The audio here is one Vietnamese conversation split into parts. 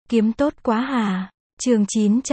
Kiếm tốt quá hà. Chương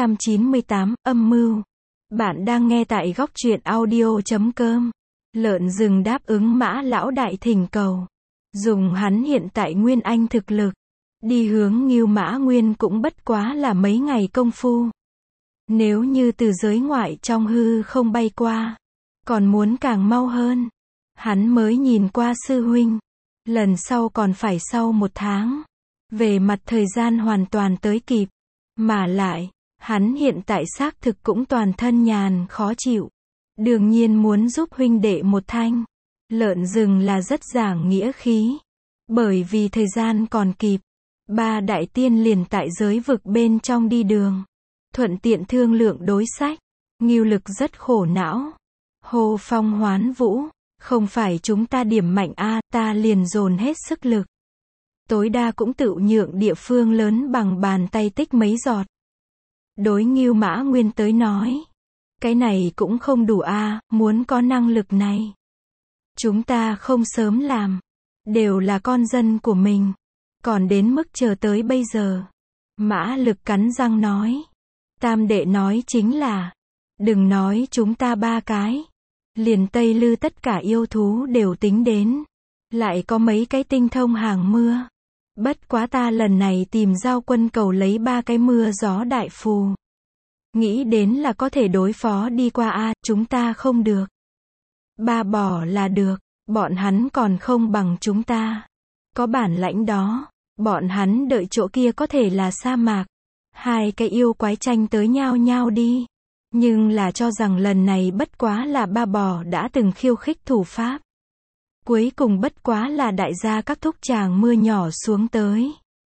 998, âm mưu. Bạn đang nghe tại góc truyện audio.com. Lợn rừng đáp ứng Mã lão đại thỉnh cầu. Dùng hắn hiện tại Nguyên Anh thực lực. Đi hướng Ngưu Mã Nguyên cũng bất quá là mấy ngày công phu. Nếu như từ giới ngoại trong hư không bay qua, còn muốn càng mau hơn. Hắn mới nhìn qua sư huynh. Lần sau còn phải sau 1 tháng. Về mặt thời gian hoàn toàn tới kịp. Mà lại, hắn hiện tại xác thực cũng toàn thân nhàn khó chịu. Đương nhiên muốn giúp huynh đệ một thanh. Lợn rừng là rất giảng nghĩa khí. Bởi vì thời gian còn kịp. 3 đại tiên liền tại giới vực bên trong đi đường. Thuận tiện thương lượng đối sách. Ngưu Lực rất khổ não. Hô phong hoán vũ. Không phải chúng ta điểm mạnh a, ta liền dồn hết sức lực. Tối đa cũng tự nhượng địa phương lớn bằng bàn tay tích mấy giọt. Đối Ngưu Mã Nguyên tới nói. Cái này cũng không đủ a, muốn có năng lực này. Chúng ta không sớm làm. Đều là con dân của mình. Còn đến mức chờ tới bây giờ. Mã Lực cắn răng nói. Tam đệ nói chính là. Đừng nói chúng ta 3 cái. Liền Tây Lư tất cả yêu thú đều tính đến. Lại có mấy cái tinh thông hàng mưa. Bất quá ta lần này tìm Giao Quân cầu lấy 3 cái mưa gió đại phù. Nghĩ đến là có thể đối phó đi qua a, chúng ta không được. 3 bỏ là được, bọn hắn còn không bằng chúng ta. Có bản lãnh đó, bọn hắn đợi chỗ kia có thể là sa mạc. 2 cái yêu quái tranh tới nhau nhau đi. Nhưng là cho rằng lần này bất quá là 3 bò đã từng khiêu khích thủ pháp. Cuối cùng bất quá là đại gia các thúc chàng mưa nhỏ xuống tới.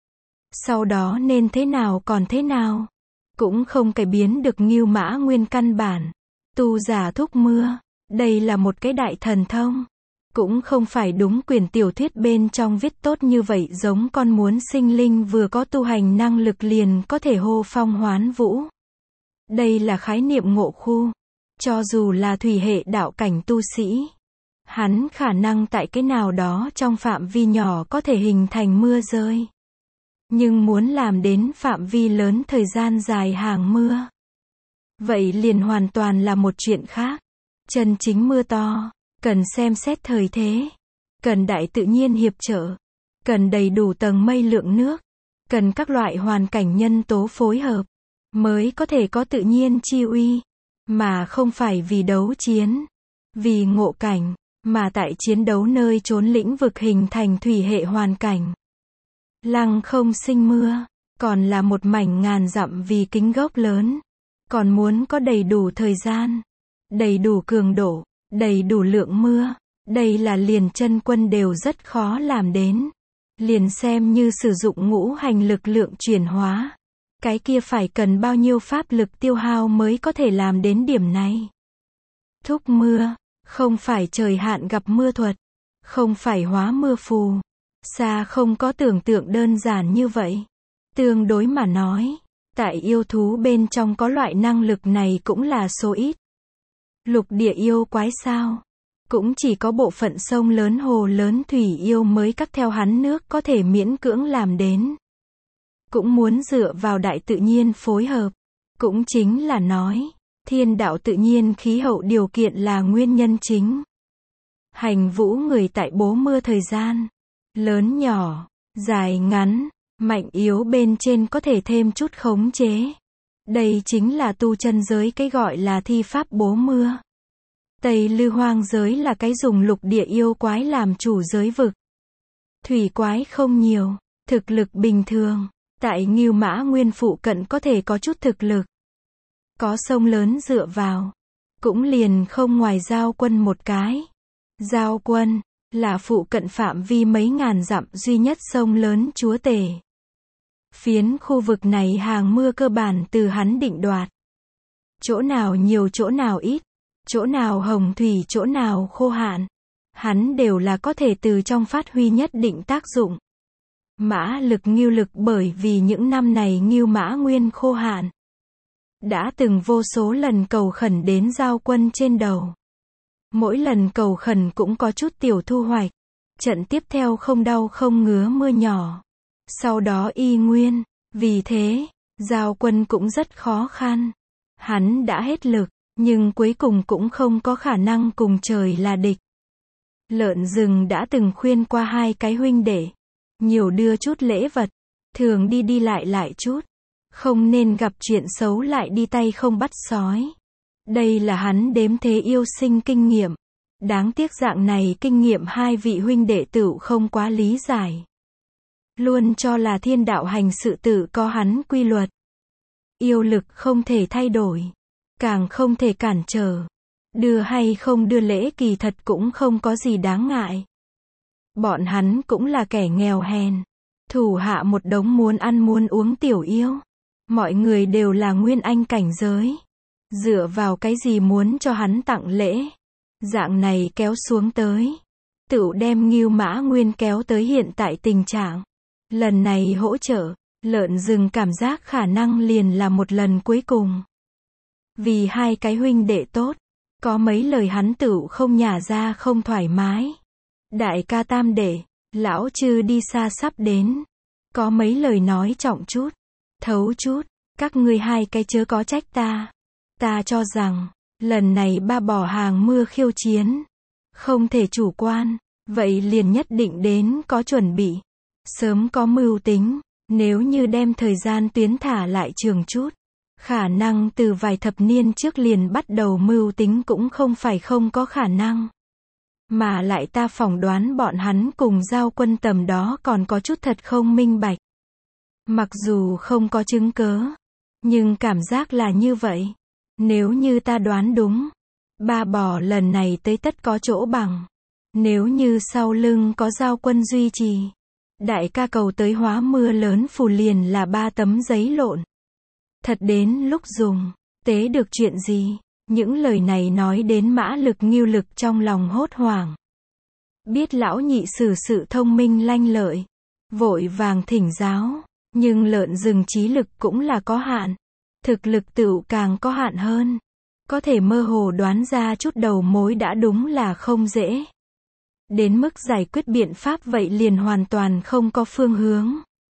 Sau đó nên thế nào còn thế nào. Cũng không cải biến được Ngưu Mã Nguyên căn bản. Tu giả thúc mưa. Đây là một cái đại thần thông. Cũng không phải đúng quyển tiểu thuyết bên trong viết tốt như vậy, giống con muốn sinh linh vừa có tu hành năng lực liền có thể hô phong hoán vũ. Đây là khái niệm ngộ khu. Cho dù là thủy hệ đạo cảnh tu sĩ. Hắn khả năng tại cái nào đó trong phạm vi nhỏ có thể hình thành mưa rơi. Nhưng muốn làm đến phạm vi lớn thời gian dài hàng mưa. Vậy liền hoàn toàn là một chuyện khác. Chân chính mưa to. Cần xem xét thời thế. Cần đại tự nhiên hiệp trợ. Cần đầy đủ tầng mây lượng nước. Cần các loại hoàn cảnh nhân tố phối hợp. Mới có thể có tự nhiên chi uy. Mà không phải vì đấu chiến. Vì ngộ cảnh. Mà tại chiến đấu nơi trốn lĩnh vực hình thành thủy hệ hoàn cảnh. Lăng không sinh mưa. Còn là một mảnh ngàn dặm vì kính gốc lớn. Còn muốn có đầy đủ thời gian. Đầy đủ cường độ. Đầy đủ lượng mưa. Đây là liền chân quân đều rất khó làm đến. Liền xem như sử dụng ngũ hành lực lượng chuyển hóa. Cái kia phải cần bao nhiêu pháp lực tiêu hao mới có thể làm đến điểm này. Thúc mưa. Không phải trời hạn gặp mưa thuật. Không phải hóa mưa phù. Xa không có tưởng tượng đơn giản như vậy. Tương đối mà nói. Tại yêu thú bên trong có loại năng lực này cũng là số ít. Lục địa yêu quái sao? Cũng chỉ có bộ phận sông lớn hồ lớn thủy yêu mới cắt theo hắn nước có thể miễn cưỡng làm đến. Cũng muốn dựa vào đại tự nhiên phối hợp. Cũng chính là nói, thiên đạo tự nhiên khí hậu điều kiện là nguyên nhân chính. Hành vũ người tại bố mưa thời gian. Lớn nhỏ, dài ngắn, mạnh yếu bên trên có thể thêm chút khống chế. Đây chính là tu chân giới cái gọi là thi pháp bố mưa. Tây Lư hoang giới là cái dùng lục địa yêu quái làm chủ giới vực. Thủy quái không nhiều, thực lực bình thường. Tại Ngưu Mã Nguyên phụ cận có thể có chút thực lực. Có sông lớn dựa vào. Cũng liền không ngoài Giao Quân một cái. Giao Quân là phụ cận phạm vi mấy ngàn dặm duy nhất sông lớn chúa tể. Phiến khu vực này hàng mưa cơ bản từ hắn định đoạt. Chỗ nào nhiều chỗ nào ít. Chỗ nào hồng thủy chỗ nào khô hạn. Hắn đều là có thể từ trong phát huy nhất định tác dụng. Mã Lực Ngưu Lực bởi vì những năm này Ngưu Mã Nguyên khô hạn. Đã từng vô số lần cầu khẩn đến Giao Quân trên đầu. Mỗi lần cầu khẩn cũng có chút tiểu thu hoạch. Trận tiếp theo không đau không ngứa mưa nhỏ. Sau đó y nguyên, Vì thế, Giao Quân cũng rất khó khăn. Hắn đã hết lực, nhưng cuối cùng cũng không có khả năng cùng trời là địch. Lợn rừng đã từng khuyên qua hai cái huynh đệ, nhiều đưa chút lễ vật, thường đi đi lại chút, không nên gặp chuyện xấu lại đi tay không bắt sói. Đây là hắn đếm thế yêu sinh kinh nghiệm. Đáng tiếc dạng này kinh nghiệm hai vị huynh đệ tựu không quá lý giải. Luôn cho là thiên đạo hành sự tự có hắn quy luật. Yêu lực không thể thay đổi, càng không thể cản trở. Đưa hay không đưa lễ kỳ thật cũng không có gì đáng ngại. Bọn hắn cũng là kẻ nghèo hèn, thủ hạ một đống muốn ăn muốn uống tiểu yêu. Mọi người đều là nguyên anh cảnh giới. Dựa vào cái gì muốn cho hắn tặng lễ? Dạng này kéo xuống tới, tựu đem Ngưu Mã Nguyên kéo tới hiện tại tình trạng. Lần này hỗ trợ, lợn rừng cảm giác khả năng liền là một lần cuối cùng. Vì hai cái huynh đệ tốt, có mấy lời hắn tựu không nhả ra không thoải mái. Đại ca tam đệ, lão chư đi xa sắp đến. Có mấy lời nói trọng chút, thấu chút, các ngươi hai cái chớ có trách ta. Ta cho rằng, lần này ba bỏ hàng mưa khiêu chiến. Không thể chủ quan, vậy liền nhất định đến có chuẩn bị. Sớm có mưu tính, nếu như đem thời gian tuyến thả lại trường chút. Khả năng từ vài thập niên trước liền bắt đầu mưu tính cũng không phải không có khả năng. Mà lại ta phỏng đoán bọn hắn cùng Giao Quân tầm đó còn có chút thật không minh bạch. Mặc dù không có chứng cớ, nhưng cảm giác là như vậy. Nếu như ta đoán đúng, ba bò lần này tới tất có chỗ bằng. Nếu như sau lưng có Giao Quân duy trì, đại ca cầu tới hóa mưa lớn phù liền là 3 tấm giấy lộn. Thật đến lúc dùng, tế được chuyện gì? Những lời này nói đến Mã Lực Ngưu Lực trong lòng hốt hoảng. Biết lão nhị xử sự thông minh lanh lợi, vội vàng thỉnh giáo, nhưng lợn rừng trí lực cũng là có hạn. Thực lực tựu càng có hạn hơn. Có thể mơ hồ đoán ra chút đầu mối đã đúng là không dễ. Đến mức giải quyết biện pháp vậy liền hoàn toàn không có phương hướng.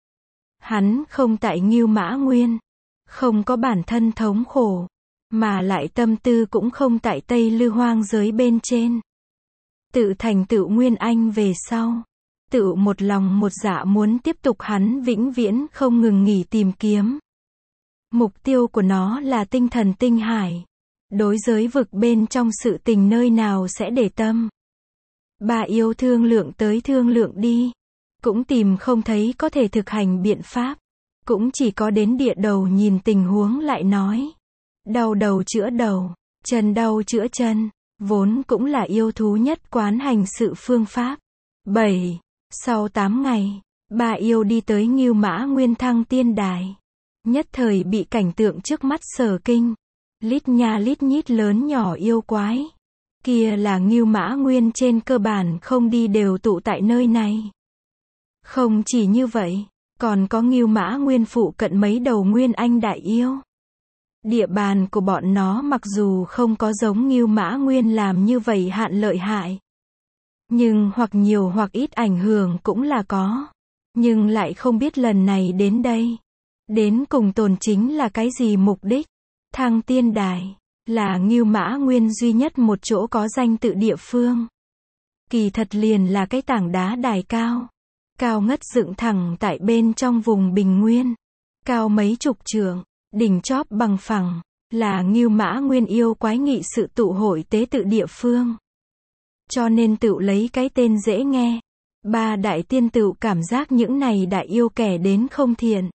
Hắn không tại Ngưu Mã Nguyên, không có bản thân thống khổ, mà lại tâm tư cũng không tại Tây Lư hoang giới bên trên. Tự thành tựu Nguyên Anh về sau, tự một lòng một dạ muốn tiếp tục hắn vĩnh viễn không ngừng nghỉ tìm kiếm. Mục tiêu của nó là tinh thần tinh hải. Đối giới vực bên trong sự tình nơi nào sẽ để tâm. Bà yêu thương lượng tới thương lượng đi. Cũng tìm không thấy có thể thực hành biện pháp. Cũng chỉ có đến địa đầu nhìn tình huống lại nói. Đau đầu chữa đầu, chân đau chữa chân. Vốn cũng là yêu thú nhất quán hành sự phương pháp. 7. Sau 8 ngày, bà yêu đi tới Ngưu Mã Nguyên Thăng Tiên Đài. Nhất thời bị cảnh tượng trước mắt sở kinh. Lít nha lít nhít lớn nhỏ yêu quái. Kia là Ngưu Mã Nguyên trên cơ bản không đi đều tụ tại nơi này. Không chỉ như vậy, còn có Ngưu Mã Nguyên phụ cận mấy đầu Nguyên Anh đại yêu. Địa bàn của bọn nó mặc dù không có giống Ngưu Mã Nguyên làm như vậy hạn lợi hại. Nhưng hoặc nhiều hoặc ít ảnh hưởng cũng là có. Nhưng lại không biết lần này đến đây. Đến cùng tồn chính là cái gì mục đích? Thăng Tiên Đài là Ngưu Mã Nguyên duy nhất một chỗ có danh tự địa phương. Kỳ thật liền là cái tảng đá đài cao. Cao ngất dựng thẳng tại bên trong vùng bình nguyên. Cao mấy chục trượng, đỉnh chóp bằng phẳng, là Ngưu Mã Nguyên yêu quái nghị sự tụ hội tế tự địa phương. Cho nên tự lấy cái tên dễ nghe. Ba đại tiên tựu cảm giác những này đại yêu kẻ đến không thiện.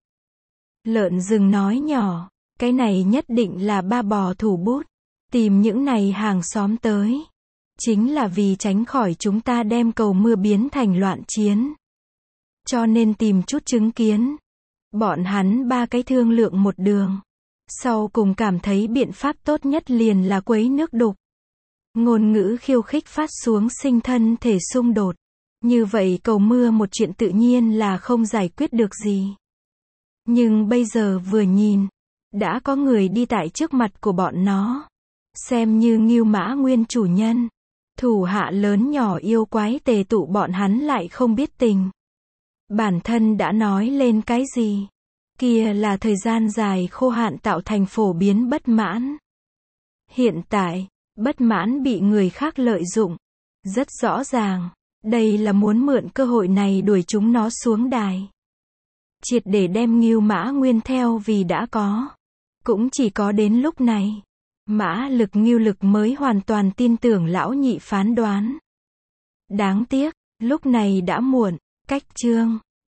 Lợn rừng nói nhỏ, cái này nhất định là ba bò thủ bút. Tìm những này hàng xóm tới. Chính là vì tránh khỏi chúng ta đem cầu mưa biến thành loạn chiến. Cho nên tìm chút chứng kiến. Bọn hắn ba cái thương lượng một đường. Sau cùng cảm thấy biện pháp tốt nhất liền là quấy nước đục. Ngôn ngữ khiêu khích phát xuống sinh thân thể xung đột. Như vậy cầu mưa một chuyện tự nhiên là không giải quyết được gì. Nhưng bây giờ vừa nhìn, đã có người đi tại trước mặt của bọn nó. Xem như Ngưu Mã Nguyên chủ nhân. Thủ hạ lớn nhỏ yêu quái tề tụ bọn hắn lại không biết tình. Bản thân đã nói lên cái gì. Kia là thời gian dài khô hạn tạo thành phổ biến bất mãn. Hiện tại, bất mãn bị người khác lợi dụng. Rất rõ ràng, đây là muốn mượn cơ hội này đuổi chúng nó xuống đài. Triệt để đem Ngưu Mã Nguyên theo vì đã có. Cũng chỉ có đến lúc này, Mã Lực Ngưu Lực mới hoàn toàn tin tưởng lão nhị phán đoán. Đáng tiếc, lúc này đã muộn, cách chương